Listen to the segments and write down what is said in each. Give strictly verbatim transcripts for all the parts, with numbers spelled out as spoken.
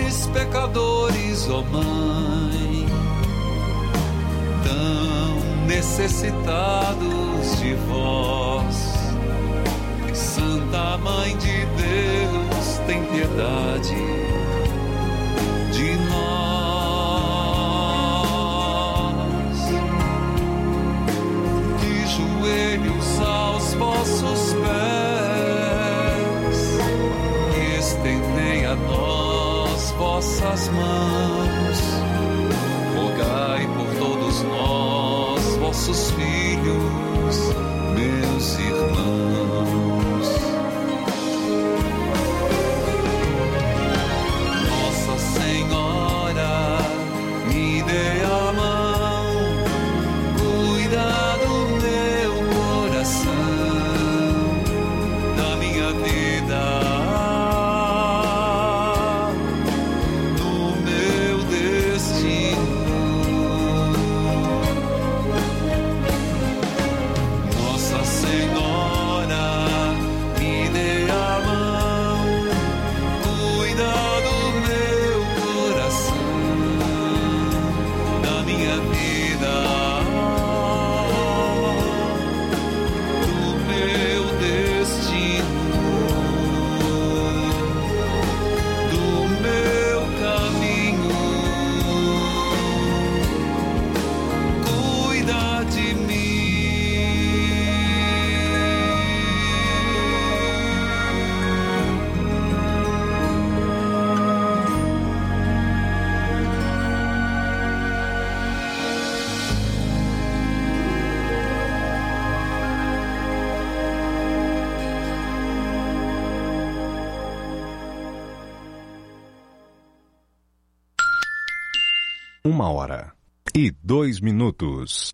pobres pecadores, ó Mãe, tão necessitados de vós. Santa Mãe de Deus, tem piedade de nós. De joelhos aos vossos pés, estendei a nós vossas mãos. Rogai por todos nós, vossos filhos, meus irmãos. Nossa Senhora, me dê a mão, cuida do meu coração, da minha vida, do meu destino. Nossa Senhora, me dê a mão, cuida do meu coração, da minha vida, do meu destino, do meu caminho. Cuida de mim. Uma hora e dois minutos.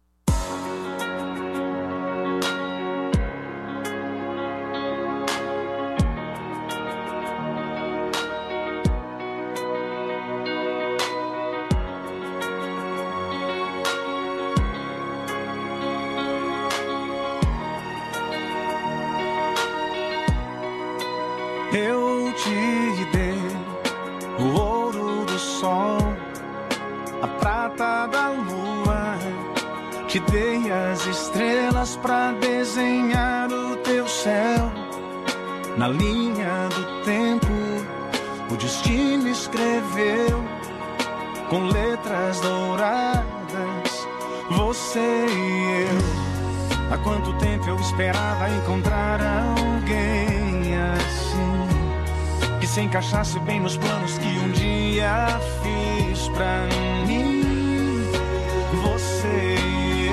Eu te dei o ouro do sol, a prata da lua, te dei as estrelas pra desenhar o teu céu. Na linha do tempo, o destino escreveu com letras douradas, você e eu. Há quanto tempo eu esperava encontrar alguém assim, que se encaixasse bem nos planos que um dia fiz pra mim. Você e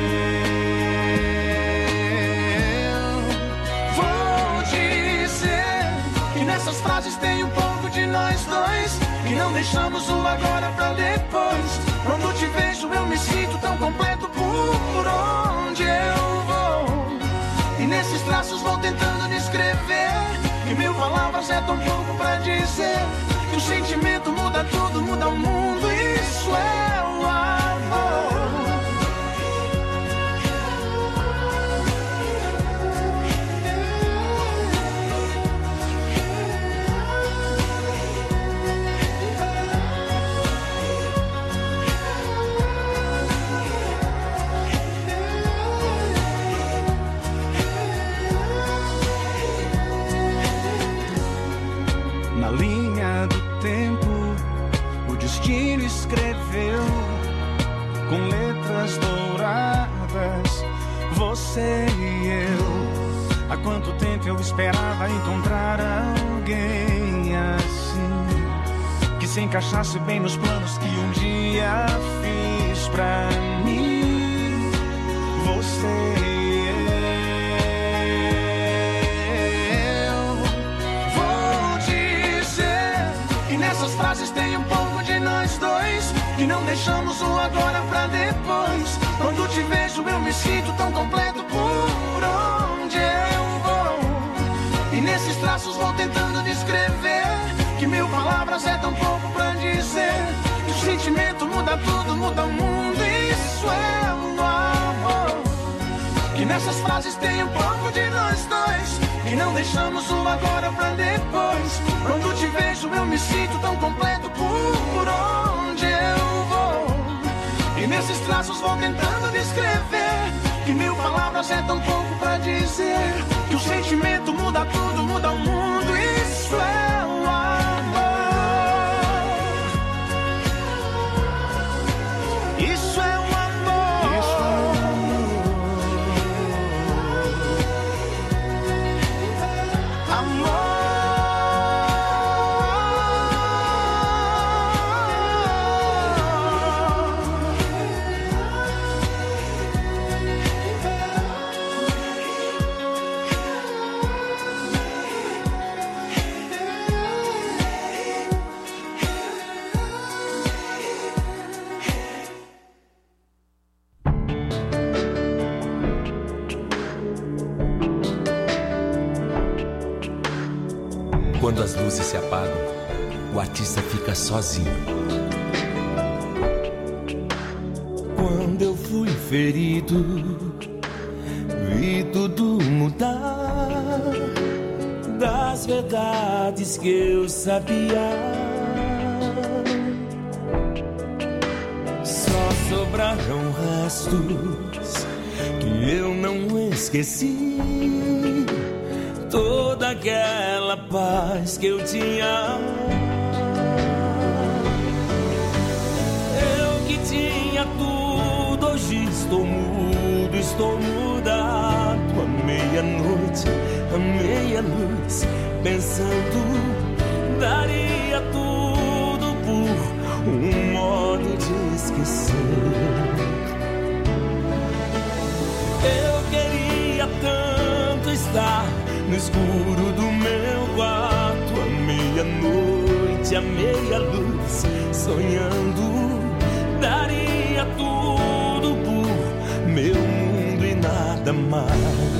eu. Vou dizer que nessas frases tem um pouco de nós dois, que não deixamos o agora pra depois. Quando te vejo eu me sinto tão completo por onde eu vou, e nesses traços vou tentando descrever, que mil palavras é tão pouco pra dizer, que o sentimento muda tudo, muda o mundo, isso é o amor. Na linha do tempo, o destino escreveu com letras douradas, você e eu. Há quanto tempo eu esperava encontrar alguém assim, que se encaixasse bem nos planos que um dia fiz pra mim. Você e essas frases tem um pouco de nós dois, que não deixamos o agora pra depois. Quando te vejo eu me sinto tão completo por onde eu vou, e nesses traços vou tentando descrever, que mil palavras é tão pouco pra dizer, que o sentimento muda tudo, muda o mundo, isso é o amor. Que nessas frases tem um pouco de nós dois, que não deixamos o agora pra depois. Quando te vejo eu me sinto tão completo nesses traços vou tentando descrever que mil palavras é tão pouco pra dizer que o sentimento muda tudo, muda o mundo. Isso é o amor. Isso é o amor. Isso é o amor. Amor. Quando as luzes se apagam, o artista fica sozinho. Quando eu fui ferido, vi tudo mudar das verdades que eu sabia. Só sobraram restos que eu não esqueci. Toda aquela paz que eu tinha. Eu que tinha tudo, hoje estou mudo, estou mudado. À meia-noite, à meia-luz, pensando, daria tudo por um modo de esquecer. Eu queria tanto estar no escuro do meu quarto, à meia-noite, à meia-luz, sonhando, daria tudo por meu mundo e nada mais.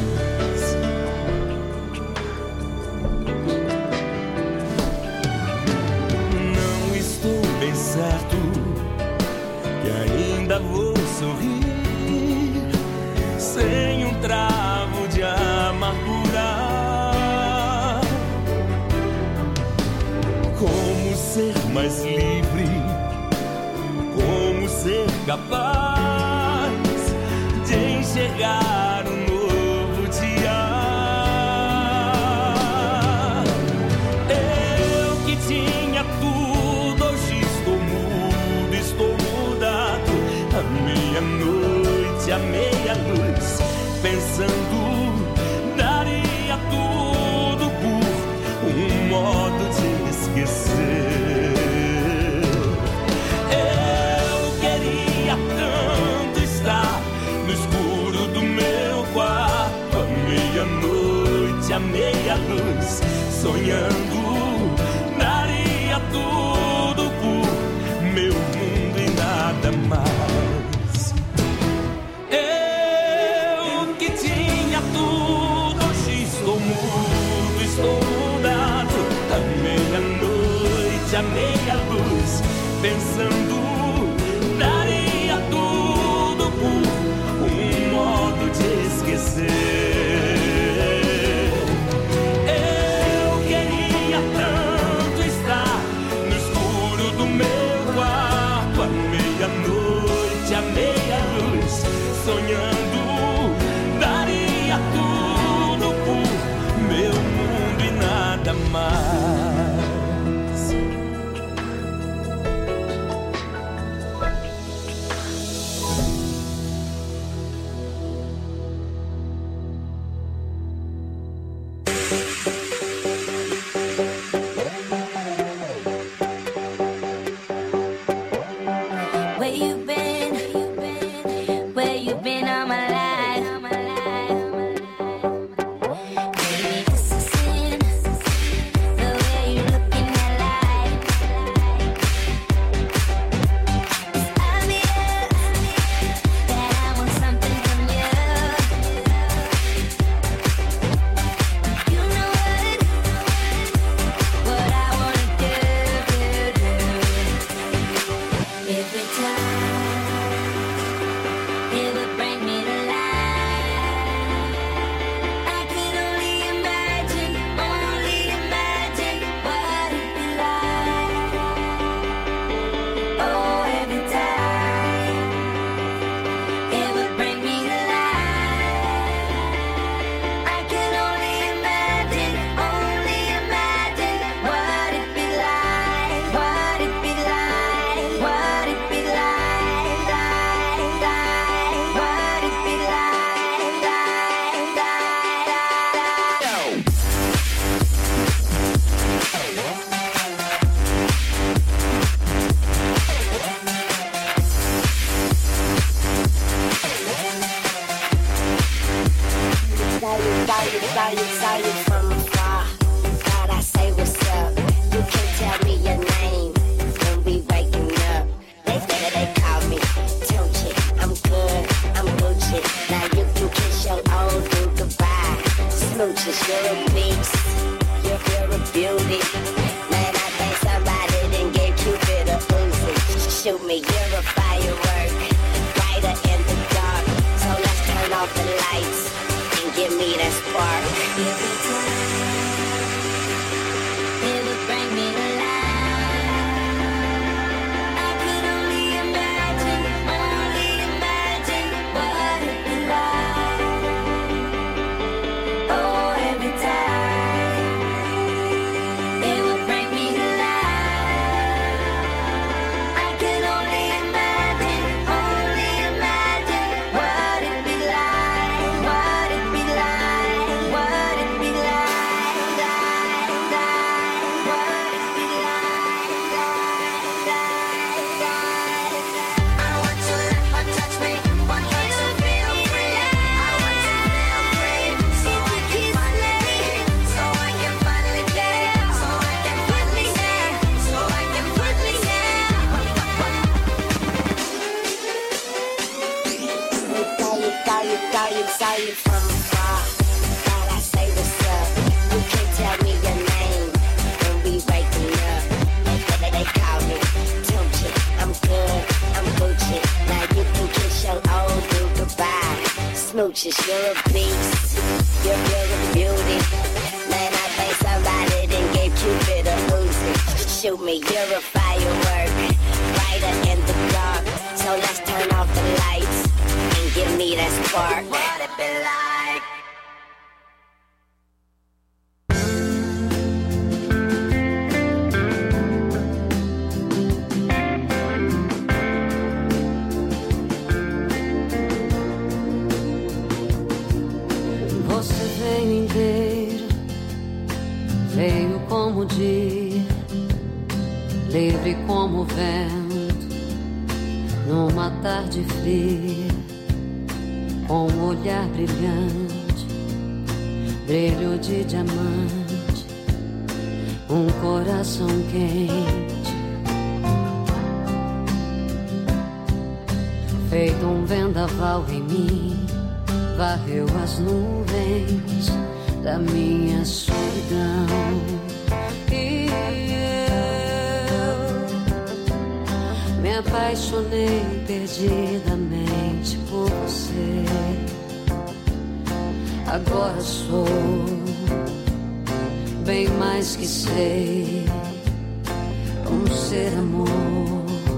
Não estou bem certo que ainda vou sorrir sem um travo de amargura. Como ser mais livre, como ser capaz de enxergar um novo dia. Eu que tinha tudo, hoje estou mudo, estou mudado. À meia-noite, à meia-luz, pensando, daria tudo por um modo de esquecer. Eu queria tanto estar no escuro do meu quarto, à meia-noite, à meia-luz, sonhando, daria tudo por meu mundo e nada mais. Eu que tinha tudo, hoje estou mudo, estou mudado. À meia-noite, à meia-luz, pensando, daria tudo por um modo de esquecer. Eu queria tanto estar no escuro do meu quarto, à meia-noite, à meia-luz, sonhando, daria tudo por meu mundo e nada mais. Shoot me, you're a firework, brighter in the dark. So let's turn off the lights and give me that spark. Every time it would bring me to life. I could only imagine, only imagine what it'd be like. Oh, every time it would bring me to life. I could only imagine, only imagine what it'd be like, what it'd be like, what it'd be like, like, like, what it'd be like, like, like, like. I want to let her touch me, want her to feel free. I want to feel free, so I can finally be, so I can finally dance, so I can finally dance, so I can finally dance. You thought you thought you saw you from afar. Thought I say what's up. You can't tell me your name when we waking up. They, they, they call me Tucci. I'm good, I'm Gucci. Now you can kiss your old dude goodbye. Smooches, you're a beast. You're good with beauty. Man, I think somebody done gave Cupid a Uzi. Shoot me, you're a firework, brighter in the dark. So let's turn off the lights and give me that spark. What it be like? Você veio inteiro, veio como o dia, livre como o vento, numa tarde fria, com um olhar brilhante, brilho de diamante, um coração quente, feito um vendaval em mim. Varreu as nuvens da minha solidão e eu me apaixonei perdidamente por você. Agora sou bem mais que sei, um ser amor.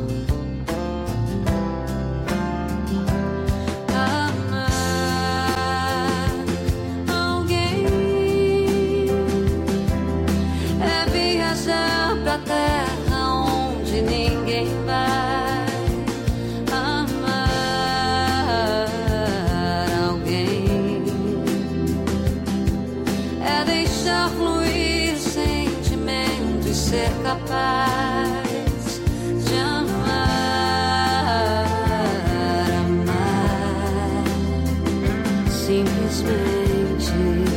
Capaz de amar, amar, simplesmente.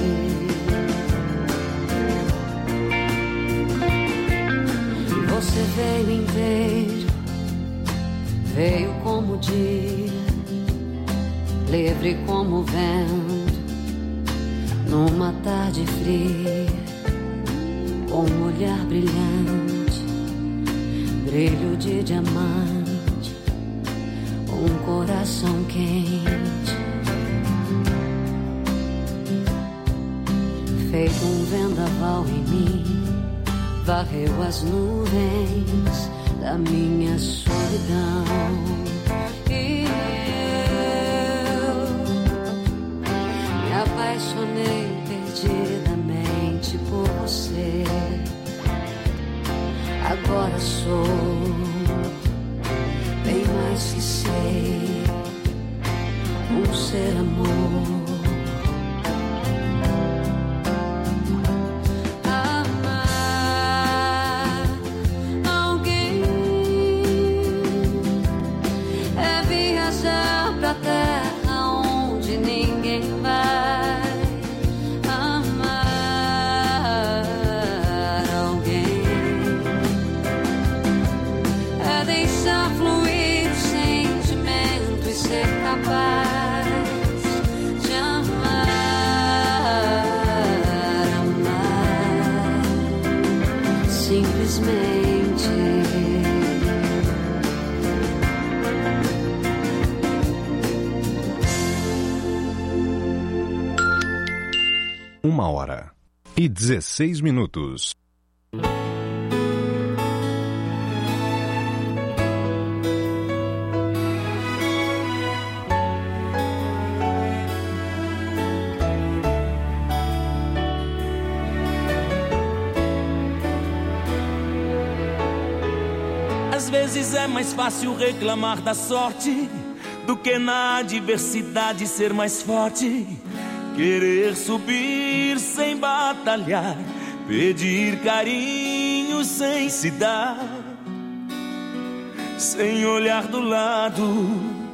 Você veio inteiro, veio como o dia, livre como o vento, numa tarde fria, com um olhar brilhante, brilho de diamante, um coração quente, feito um vendaval em mim, varreu as nuvens da minha solidão e eu me apaixonei perdidamente por você. Agora sou bem mais que sei, um ser amor. Amar alguém é viajar pra terra onde ninguém vai. Capaz de amar, amar, simplesmente. Uma hora e dezesseis minutos. Às vezes é mais fácil reclamar da sorte do que na adversidade ser mais forte. Querer subir sem batalhar, pedir carinho sem se dar, sem olhar do lado.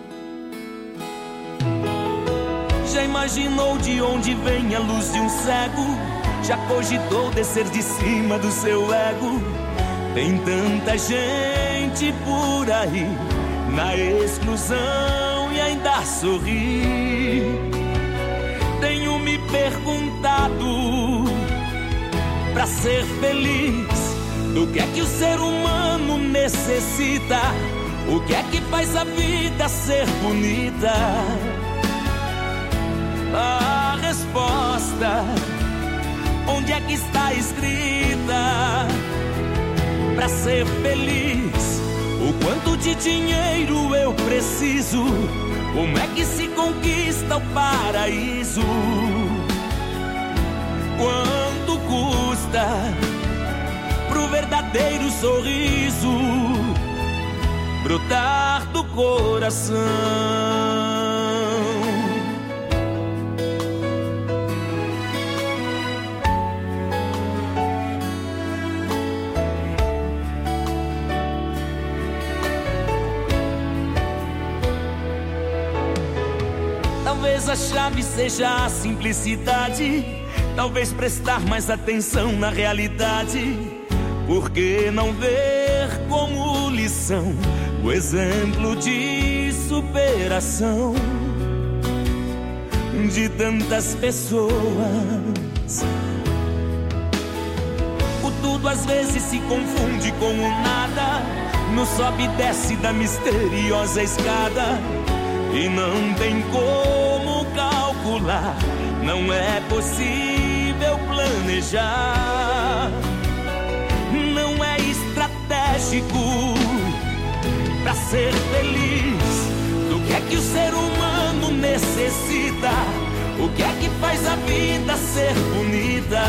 Já imaginou de onde vem a luz de um cego? Já cogitou descer de cima do seu ego? Tem tanta gente por aí na exclusão e ainda sorri. Tenho me perguntado, pra ser feliz, do que é que o ser humano necessita? O que é que faz a vida ser bonita? A resposta, onde é que está escrita? Pra ser feliz, o quanto de dinheiro eu preciso? Como é que se conquista o paraíso? Quanto custa pro verdadeiro sorriso brotar do coração? Talvez a chave seja a simplicidade, talvez prestar mais atenção na realidade. Por que não ver como lição o exemplo de superação de tantas pessoas? O tudo às vezes se confunde com o nada, no sobe e desce da misteriosa escada. E não tem como calcular, não é possível planejar. Não é estratégico pra ser feliz. Do que é que o ser humano necessita? O que é que faz a vida ser bonita?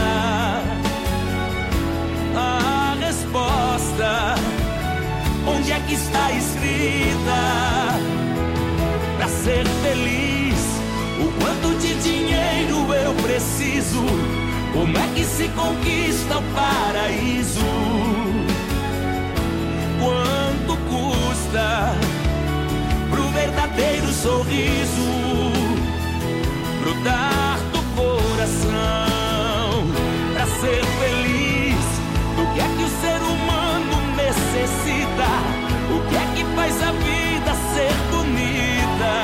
A resposta, onde é que está escrita? Pra ser feliz, o quanto de dinheiro eu preciso? Como é que se conquista o paraíso? Quanto custa pro verdadeiro sorriso brotar do coração? Pra ser feliz, do que é que o ser humano necessita? O que é que faz a vida ser bonita?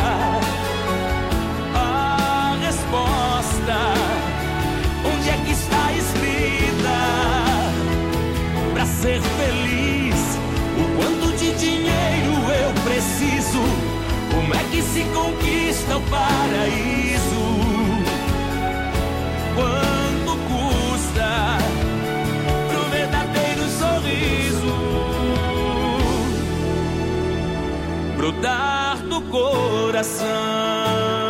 A resposta, onde é que está escrita? Pra ser feliz, o quanto de dinheiro eu preciso? Como é que se conquista o paraíso? Quanto custa pro verdadeiro sorriso brotar do coração?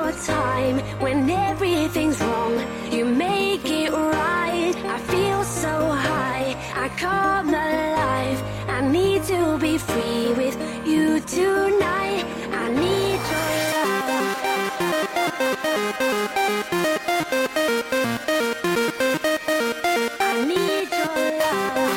your time when everything's wrong. You make it right. I feel so high. I come alive. I need to be free with you tonight. I need your love. I need your love.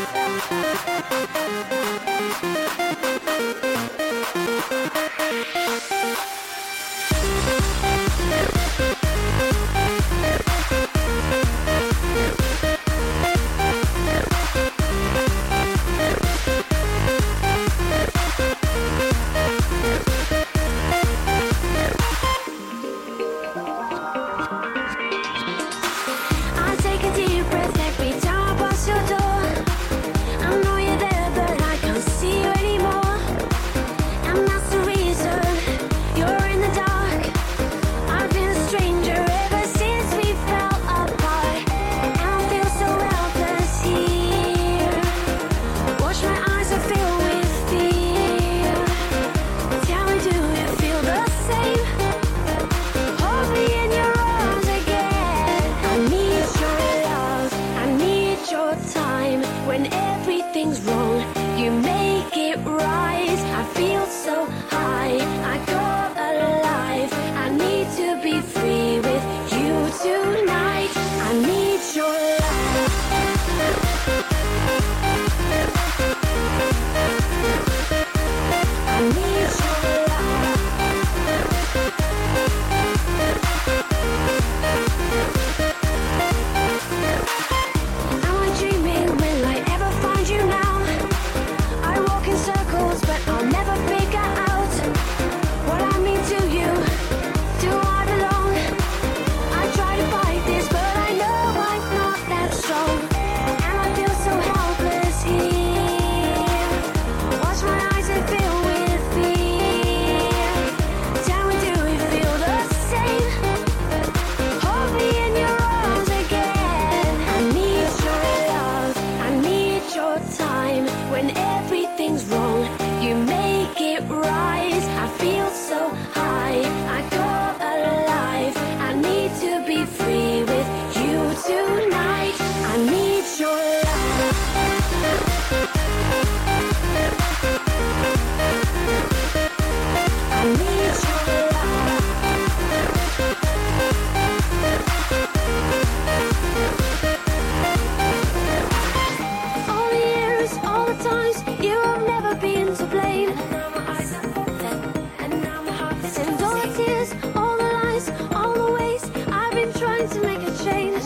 I take a deep breath every time I pass your door. I know you're there, but I can't see you anymore. And that's the reason you're in the dark. I've been a stranger ever since we fell apart. And I feel so helpless here. Watch my eyes are filled with fear. Tell me, do you feel the same? Hold me in your arms again. I need your love. I need your time. When everything's wrong, you make it right. I feel so high. I come alive. I need to be free with you tonight. I need your love. I need your love. Am I dreaming? Will I ever find you now? I walk in circles, but I'll never figure out what I mean to you. Do I belong? I try to fight this, but I know I'm not that strong. And I feel so helpless here. Watch my eyes and fill with fear. Tell me, do you feel the same? Hold me in your arms again. I need your love. I need your time. When everything's wrong, you make it right. I feel so high. I come alive. I need to be free with you tonight. I need your love. I need your love. All the years, all the times, you have never been to blame. And all the tears, all the lies, all the ways I've been trying to make a change.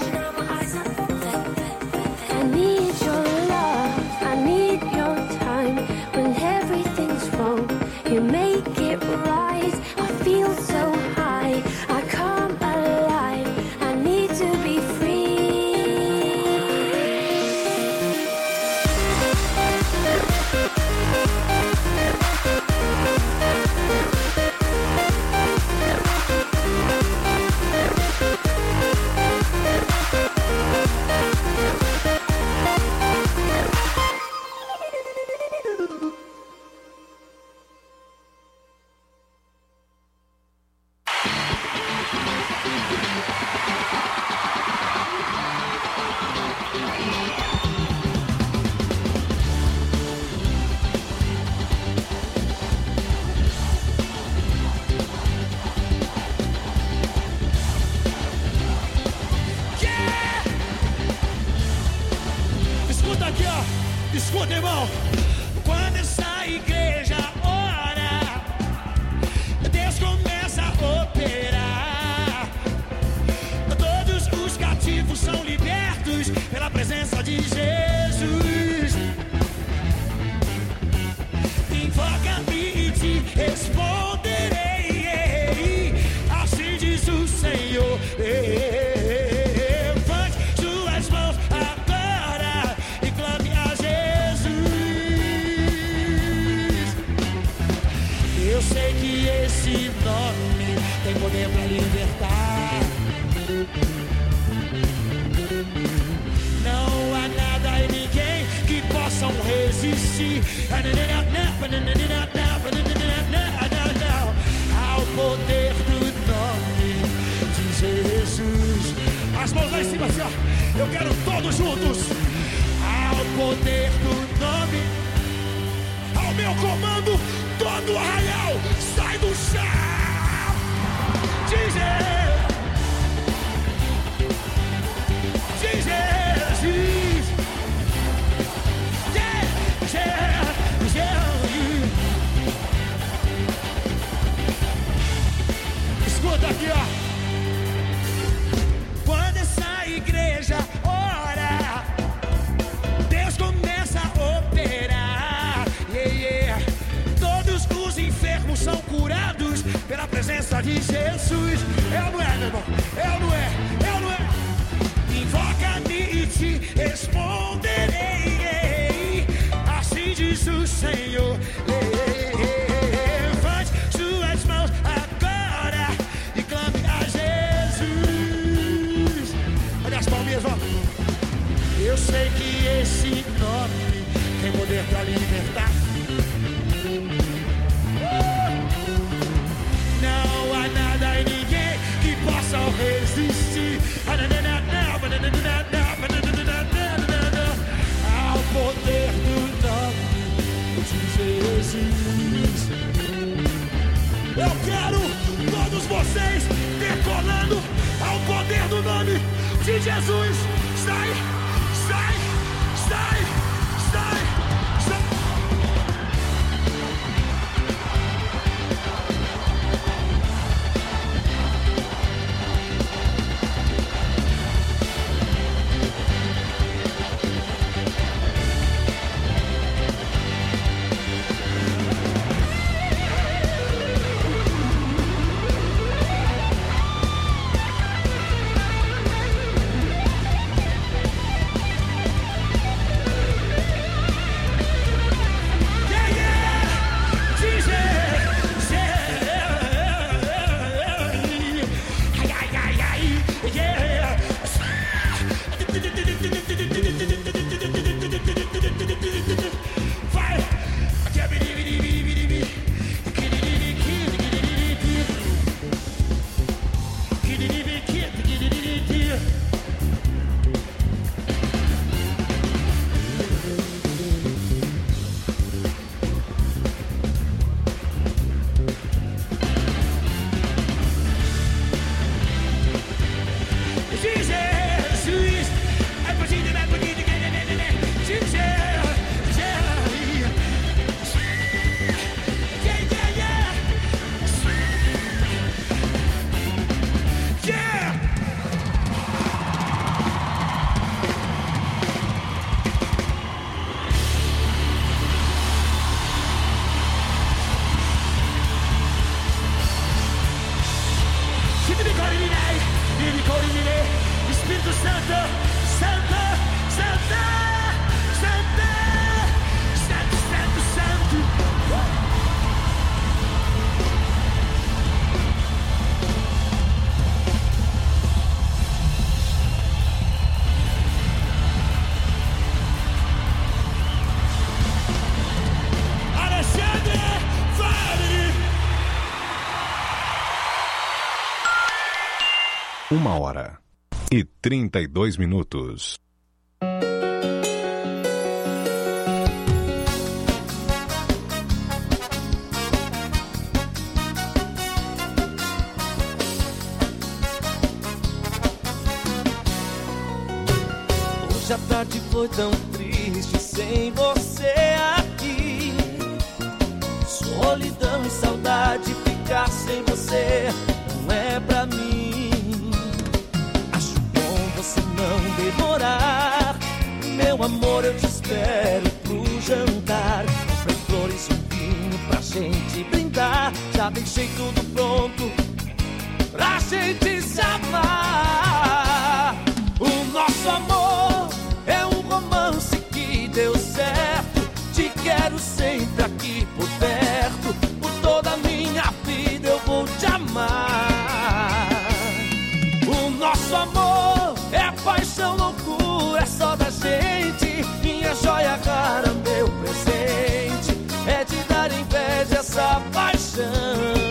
I need your love. I need your time. When everything's wrong, you make it right. I feel so high. I come alive. I need to be free. Escuta aqui, ó. Escuta, irmão. Quando essa igreja ora, Deus começa a operar. Todos os cativos são libertos pela presença de Jesus. Invoca-me e te responderei. Assim diz o Senhor. Levante suas mãos agora e clame a Jesus. Eu sei que esse nome tem poder para libertar. Não há nada e ninguém que possam resistir ao poder do nome em cima assim, ó. Eu quero todos juntos. Ao poder do nome, ao meu comando, todo o arraial sai do chão. Diz Diz Jesus. Yeah, yeah, yeah. Escuta aqui, ó. Quando essa igreja ora, Deus começa a operar. Yeah, yeah. Todos os enfermos são curados pela presença de Jesus. É ou não é, meu irmão? É ou não é? É ou não é? Invoca-me e te responderei. Assim diz o Senhor. Levante suas mãos agora e clame a Jesus. Olha as palminhas, ó. Eu sei que esse nome tem poder pra libertar. Não há nada e ninguém que possa resistir ao poder do nome de Jesus. Eu quero todos vocês decolando ao poder do nome de Jesus. Sai, sai, sai, sai, sai. Espírito Santo, Santo, Santo, Santo, Santo, Santo, Santo. Alexandre, fale! Uma hora e trinta e dois minutos. Hoje a tarde foi tão triste sem você aqui. Solidão e saudade, ficar sem você não é pra mim. Se não demorar, meu amor, eu te espero pro jantar. Comprei flores e um vinho pra gente brindar. Já deixei tudo pronto pra gente se amar. O nosso amor é um romance que deu certo. Te quero sempre aqui por perto. Por toda a minha vida eu vou te amar. O nosso amor é paixão, loucura, é só da gente. Minha joia rara, meu presente, é de dar inveja essa paixão.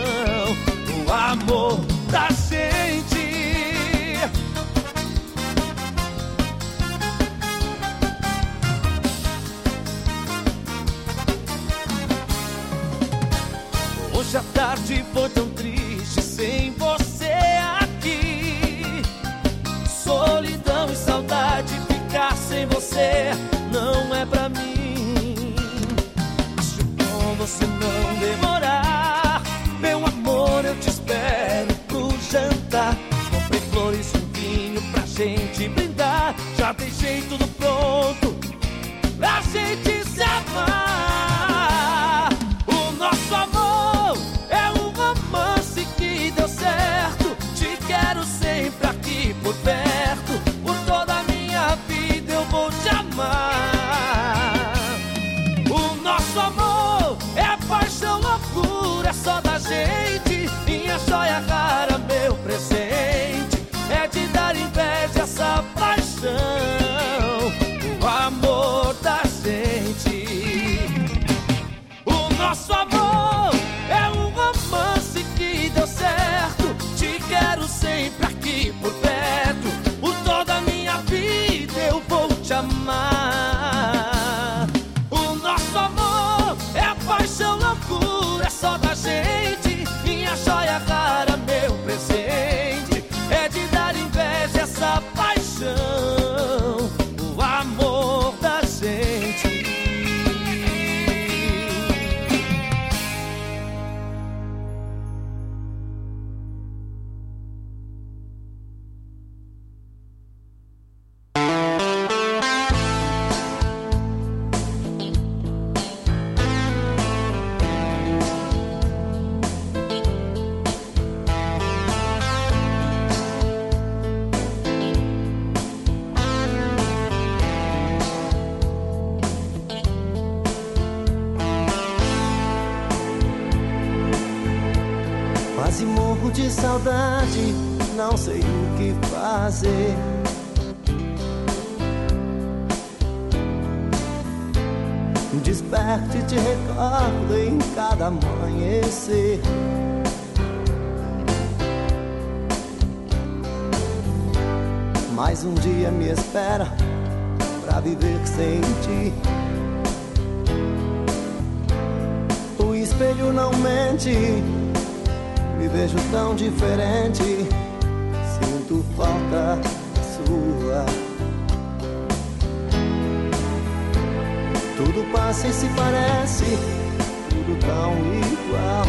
O amor da gente. Já deixei tudo pronto pra gente se amar. O nosso amor é um romance que deu certo. Te quero sempre aqui por perto. Por toda a minha vida eu vou te amar. O nosso amor é paixão, loucura, é só da gente. Minha joia cara, meu presente, é de dar inveja essa paixão, o amor da gente. O nosso amor é um romance que deu certo. Te quero sempre aqui por perto. Por toda a minha vida eu vou te amar. O nosso amor é paixão, loucura, é só da gente. Minha joia cara, meu presente, é de dar inveja essa paixão, o amor da gente. Quase morro de saudade, não sei o que fazer. Desperto e te recordo em cada amanhecer. Mais um dia me espera pra viver sem ti. O espelho não mente, me vejo tão diferente. Sinto falta sua. Tudo passa e se parece, tudo tão igual.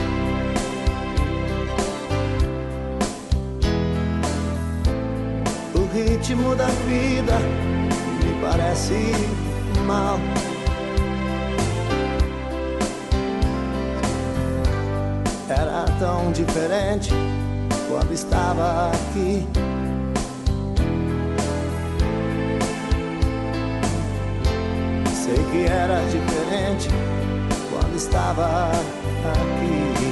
O ritmo da vida me parece mal. Era tão diferente quando estava aqui. Sei que era diferente quando estava aqui.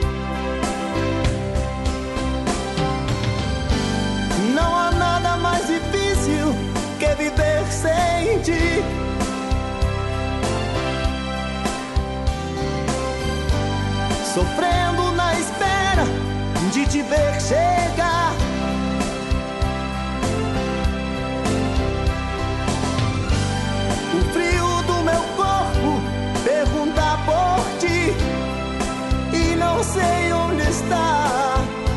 Não há nada mais difícil que viver sem ti. Sofrendo na espera de te ver chegar. O frio do meu corpo pergunta por ti e não sei onde está.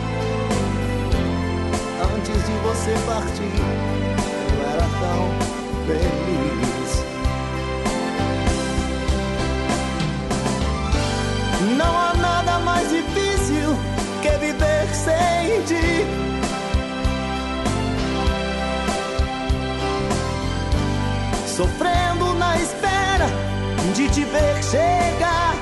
Antes de você partir, eu era tão feliz. Não há nada mais difícil que viver sem ti. Sofrendo na espera de te ver chegar.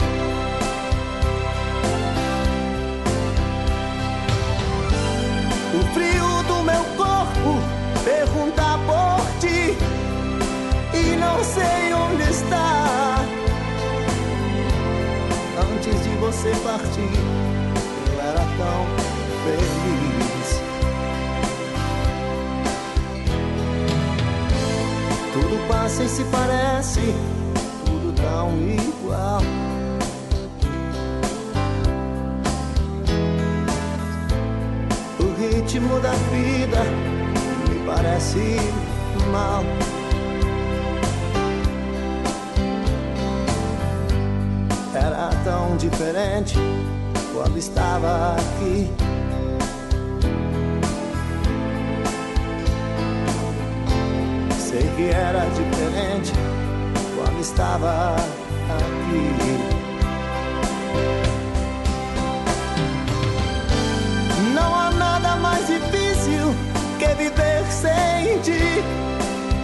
O frio do meu corpo pergunta por ti e não sei onde está. Antes de você partir, eu era tão feliz. Tudo passa e se parece, tudo tão igual. O ritmo da vida me parece mal. Era tão diferente quando estava aqui. Sei que era diferente quando estava aqui. Não há nada mais difícil que viver sem ti.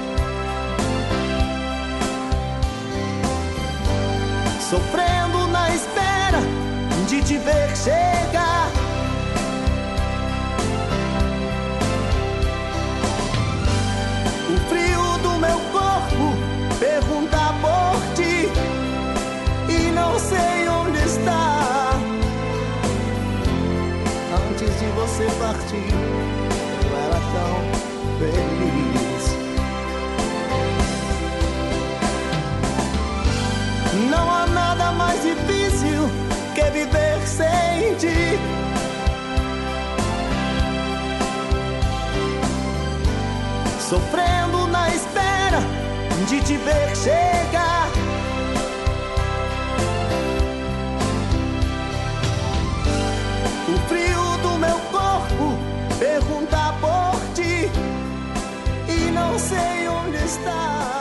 sofrendo na espera de te ver chegar. O frio do meu corpo pergunta por ti e não sei onde está. Antes de você partir, eu era tão feliz. Não há nada mais difícil que viver sem ti. Sofrendo na espera de te ver chegar. O frio do meu corpo pergunta por ti e não sei onde está.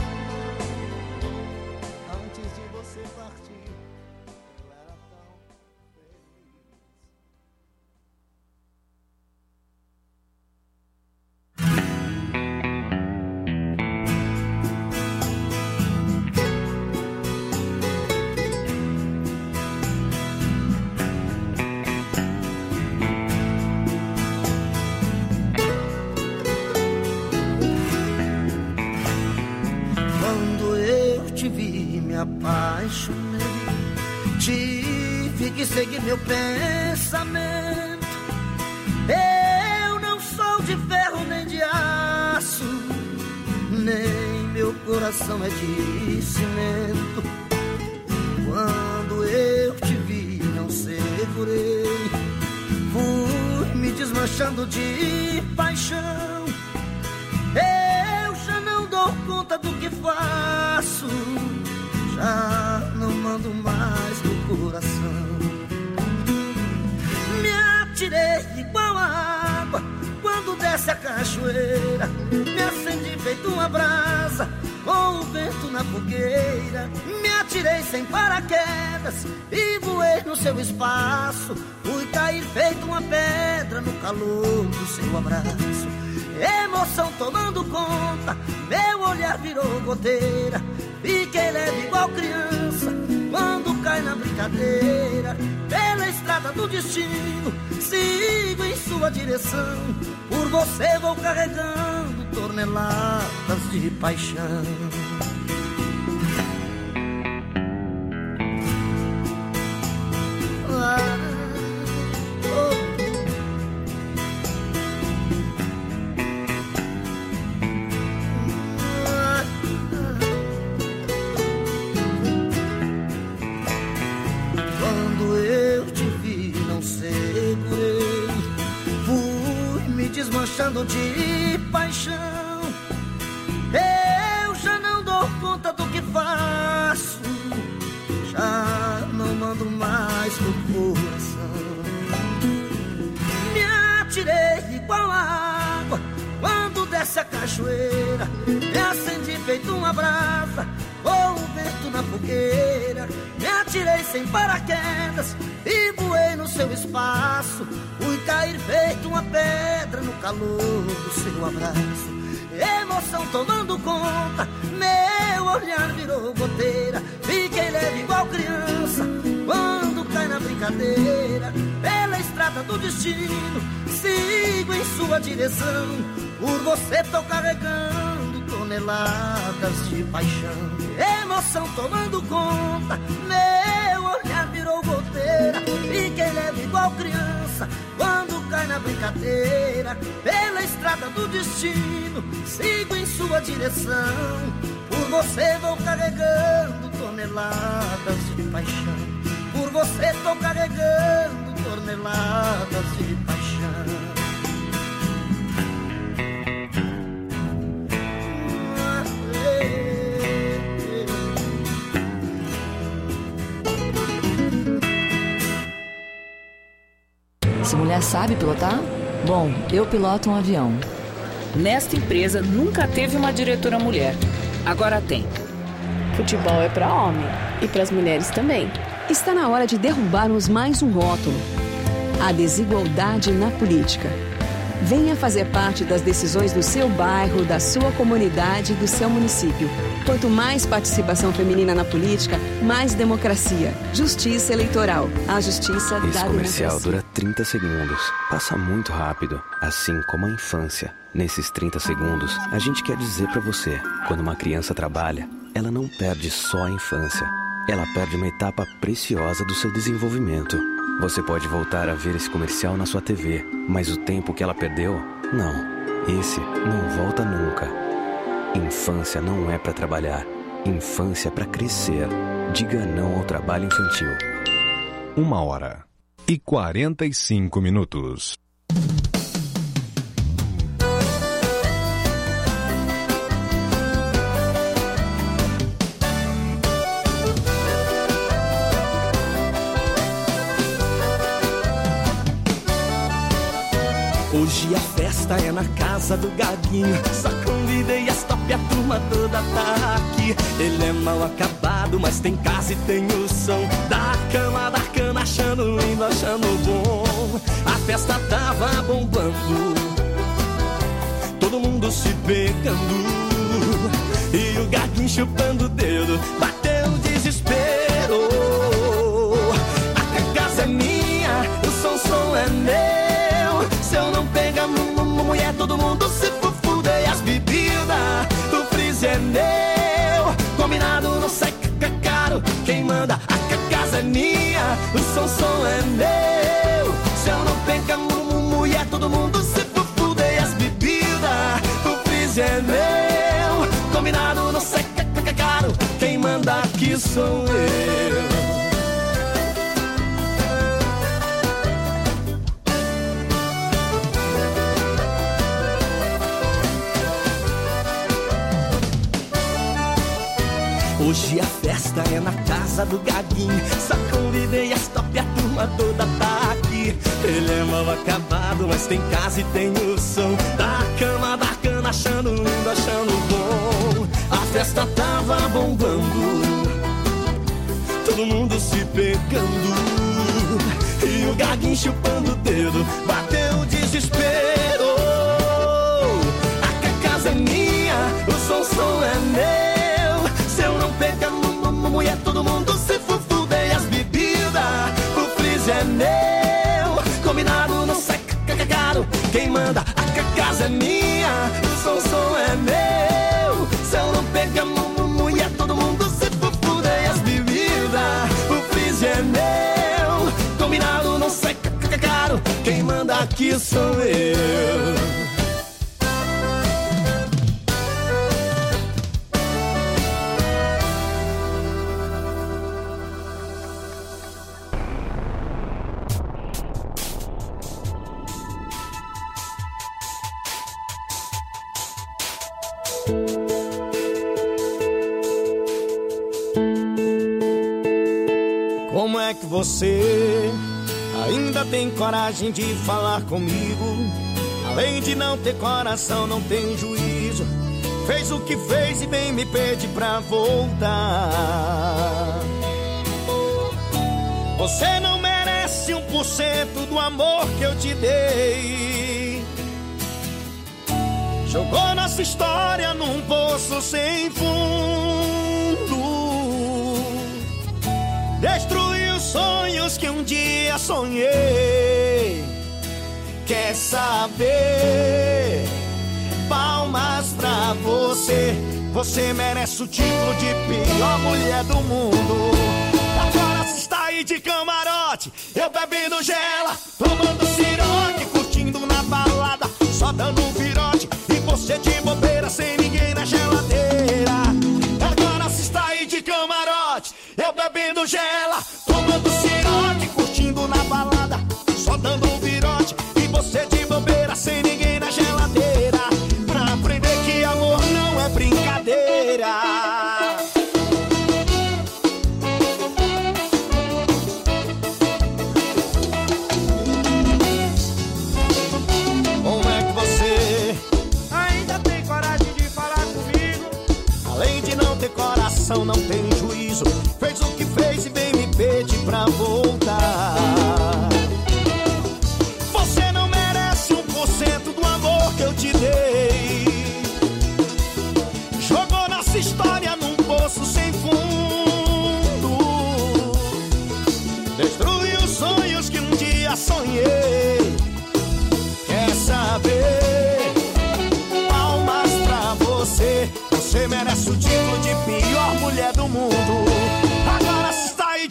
Tive que seguir meu pensamento. Eu não sou de ferro nem de aço, nem meu coração é de cimento. Quando eu te vi, não segurei, fui me desmanchando de paixão. Eu já não dou conta do que faço, já não mando mais no coração. Me atirei igual a água quando desce a cachoeira. Me acendi feito uma brasa com o vento na fogueira. Me atirei sem paraquedas e voei no seu espaço. Fui cair feito uma pedra no calor do seu abraço. Emoção tomando conta, meu olhar virou goteira. Fiquei leve igual criança quando cai na brincadeira. Pela estrada do destino, sigo em sua direção. Por você vou carregando toneladas de paixão. Ah, oh. Desmanchando de paixão. Eu já não dou conta do que faço, já não mando mais no coração. Me atirei igual a água quando desce a cachoeira. Me acendi feito uma brasa com o vento na fogueira. Me atirei sem paraquedas e voei no seu espaço. Fui cair feito uma pedra no calor do seu abraço. Emoção tomando conta, meu olhar virou goteira. Fiquei leve igual criança quando cai na brincadeira. Pela estrada do destino, sigo em sua direção. Por você tô carregando toneladas de paixão. Emoção tomando conta, meu olhar virou goteira. Fiquei leve igual criança quando cai na brincadeira. Pela estrada do destino, sigo em sua direção. Por você vou carregando toneladas de paixão. Por você tô carregando toneladas de paixão. Essa mulher sabe pilotar? Bom, eu piloto um avião. Nesta empresa nunca teve uma diretora mulher. Agora tem. Futebol é para homem e para as mulheres também. Está na hora de derrubarmos mais um rótulo: a desigualdade na política. Venha fazer parte das decisões do seu bairro, da sua comunidade e do seu município. Quanto mais participação feminina na política, mais democracia. Justiça Eleitoral. A justiça da Esse comercial democracia. dura trinta segundos. Passa muito rápido, assim como a infância. Nesses trinta segundos, a gente quer dizer pra você, quando uma criança trabalha, ela não perde só a infância. Ela perde uma etapa preciosa do seu desenvolvimento. Você pode voltar a ver esse comercial na sua T V, mas o tempo que ela perdeu, não. Esse não volta nunca. Infância não é pra trabalhar. Infância é pra crescer. Diga não ao trabalho infantil. Uma hora e quarenta e cinco minutos. Hoje a festa é na casa do Gaguinho. Só convidei as top, a turma toda tá aqui. Ele é mal acabado, mas tem casa e tem o som da cama, da cana, achando lindo, achando bom. A festa tava bombando, todo mundo se pegando, e o Gaguinho chupando o dedo, bateu o desespero. A casa é minha, o som, som é meu. Se eu não pegar mulher, todo mundo se fuder. As bebidas, o freezer é meu. Combinado não sai caro. Quem manda, a casa é minha. O som, som é meu. Se eu não pegar mulher, todo mundo se fuder. As bebidas, o freezer é meu. Combinado não sai caro. Quem manda aqui sou eu. Hoje a festa é na casa do Gaguinho. Só convidei as top, a turma toda tá aqui. Ele é mal acabado, mas tem casa e tem o som da cama, da cana, achando lindo, achando bom. A festa tava bombando, todo mundo se pegando, e o Gaguinho chupando o dedo, bateu o desespero. A casa é minha, o som, som é meu. Se eu não pegar mulher, todo mundo se fuder. As bebidas, o freezer é meu. Combinado não sai caro. Quem manda, a casa é minha. O som, som é meu. Se eu não pegar mulher, todo mundo se fuder. As bebidas, o freezer é meu. Combinado não sai caro. Quem manda aqui sou eu. Como é que você ainda tem coragem de falar comigo? Além de não ter coração, não tem juízo. Fez o que fez e bem me pede pra voltar. Você não merece um por cento do amor que eu te dei. Jogou nossa história num poço sem fundo. Destruiu sonhos que um dia sonhei. Quer saber? Palmas pra você. Você merece o título de pior mulher do mundo. Agora você está aí de camarote, eu bebendo gela, tomando ciroque, curtindo na balada, só dando um virote, e você de bobeira sem ninguém na geladeira. Agora você está aí de camarote, eu bebendo gela, tomando ciroque, curtindo na balada, só dando um virote, e você de bobeira sem ninguém na geladeira. Pra aprender que amor não é brincadeira. Como é que você ainda tem coragem de falar comigo? Além de não ter coração, não tem juízo. Fez o que fez e vem me pedir pra voltar. Você não merece um por cento do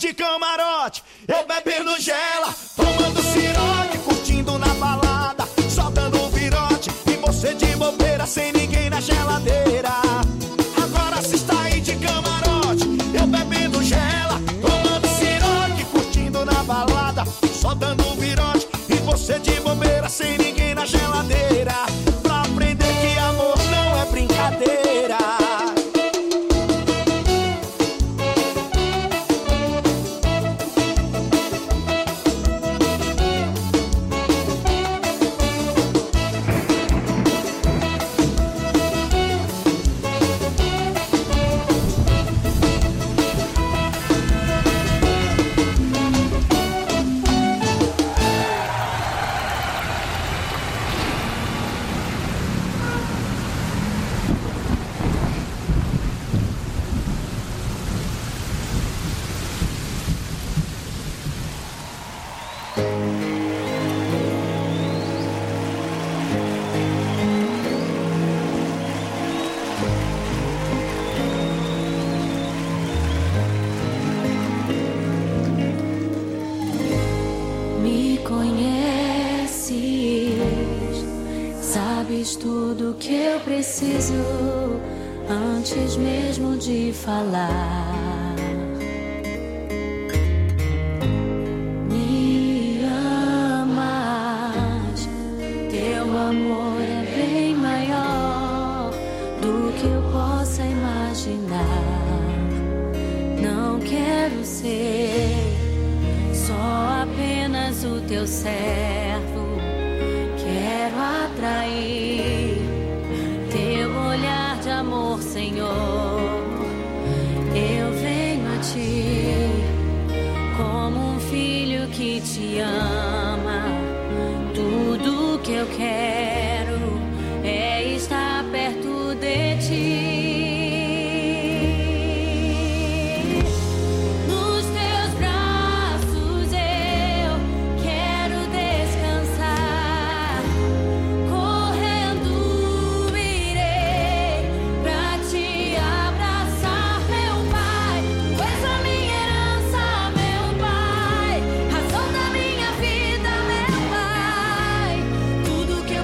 de camarote, eu bebendo gela, tomando ciroque, curtindo na balada, só dando virote, e você de bobeira sem ninguém na geladeira. Agora se está aí de camarote, eu bebendo gela, tomando ciroque, curtindo na balada, só dando virote, e você de bobeira sem ninguém na geladeira. Pra aprender que amor não é brincadeira. Me conheces, sabes tudo que eu preciso antes mesmo de falar. Me amas, teu amor é bem maior do que eu possa imaginar. Não quero ser só apenas o teu servo, quero atrair teu olhar de amor, Senhor. Eu venho a ti como um filho que te ama. Tudo que eu quero é estar perto de ti. Tudo que eu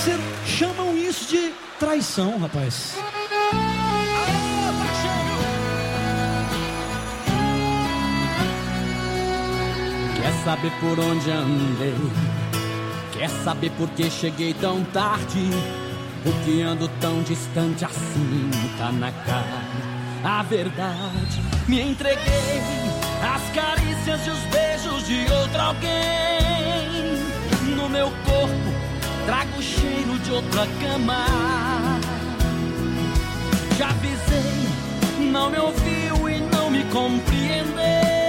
parceiro, chamam isso de traição, rapaz. Quer saber por onde andei? Quer saber por que cheguei tão tarde? Por que ando tão distante assim? Tá na cara a verdade. Me entreguei às carícias e os beijos de outro alguém. No meu corpo trago o cheiro de outra cama. Já avisei, não me ouviu e não me compreendeu.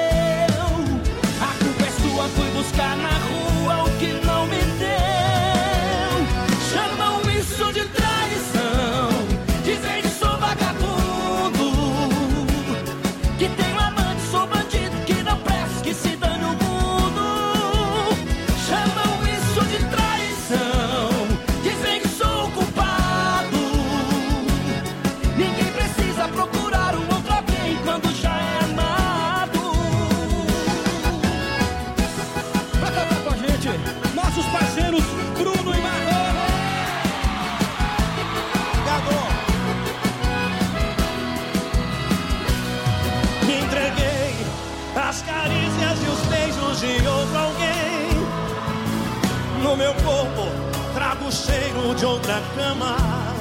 A culpa é sua, fui buscar na rua o que não me deu. Chamam isso de traição, dizem que sou vagabundo, que tenho amante, sou bandido, que não presto, que se dane o mundo. Chamam isso de traição, dizem que sou culpado. Ninguém precisa procurar um outro alguém quando já é amado. Pra cantar com a gente, nossos parceiros Bruno e Marrone. Me entreguei às carícias e os beijos de outro alguém. No meu corpo trago o cheiro de outra cama.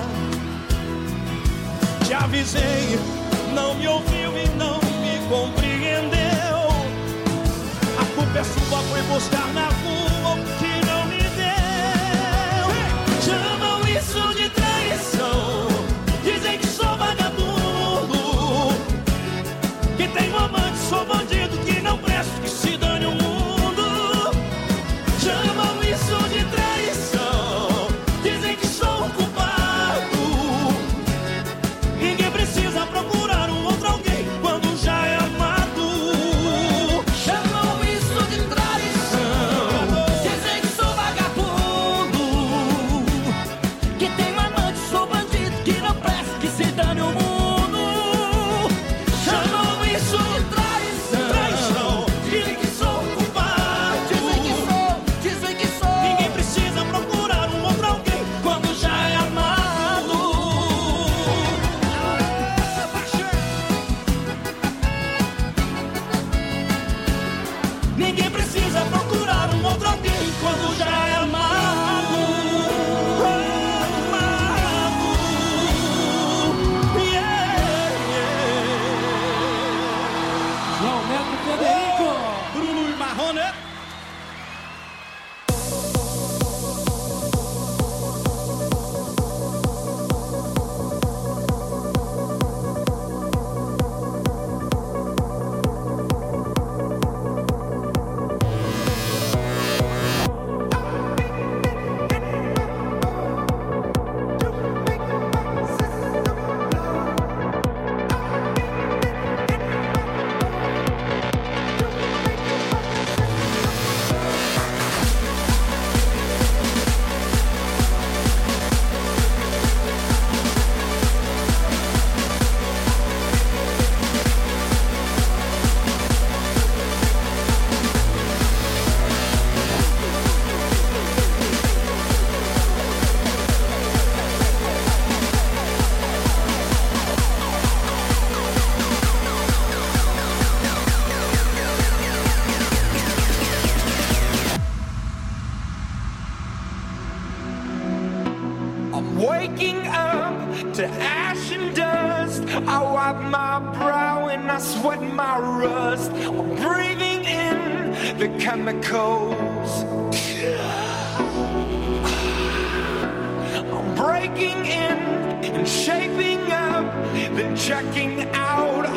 Te avisei, não me ouviu e não me compreendeu. A culpa é sua, foi buscar na rua o que não me deu. Chamam isso de traição, dizem que sou vagabundo, que tenho amante, sou bandido, que não presto, que se dane o mundo. Chamam isso de traição, dizem que sou culpado. Ninguém precisa procurar um outro alguém quando já é amado. Chamam isso de traição, dizem que sou vagabundo, que tenho amante, sou bandido, que não presto, que se dane o mundo. Chamam isso de traição, Traição, dizem que sou culpado, dizem que sou, dizem que sou. ninguém precisa procurar um outro alguém Quando já é amado. Ninguém precisa procurar um outro alguém quando já é amado. Amado. Yeah, yeah. João Neto Federico, Bruno e Marrone. I'm waking up to ash and dust. I wipe my brow and I sweat my rust. I'm breathing in the chemicals. I'm breaking in and shaping up, then checking out.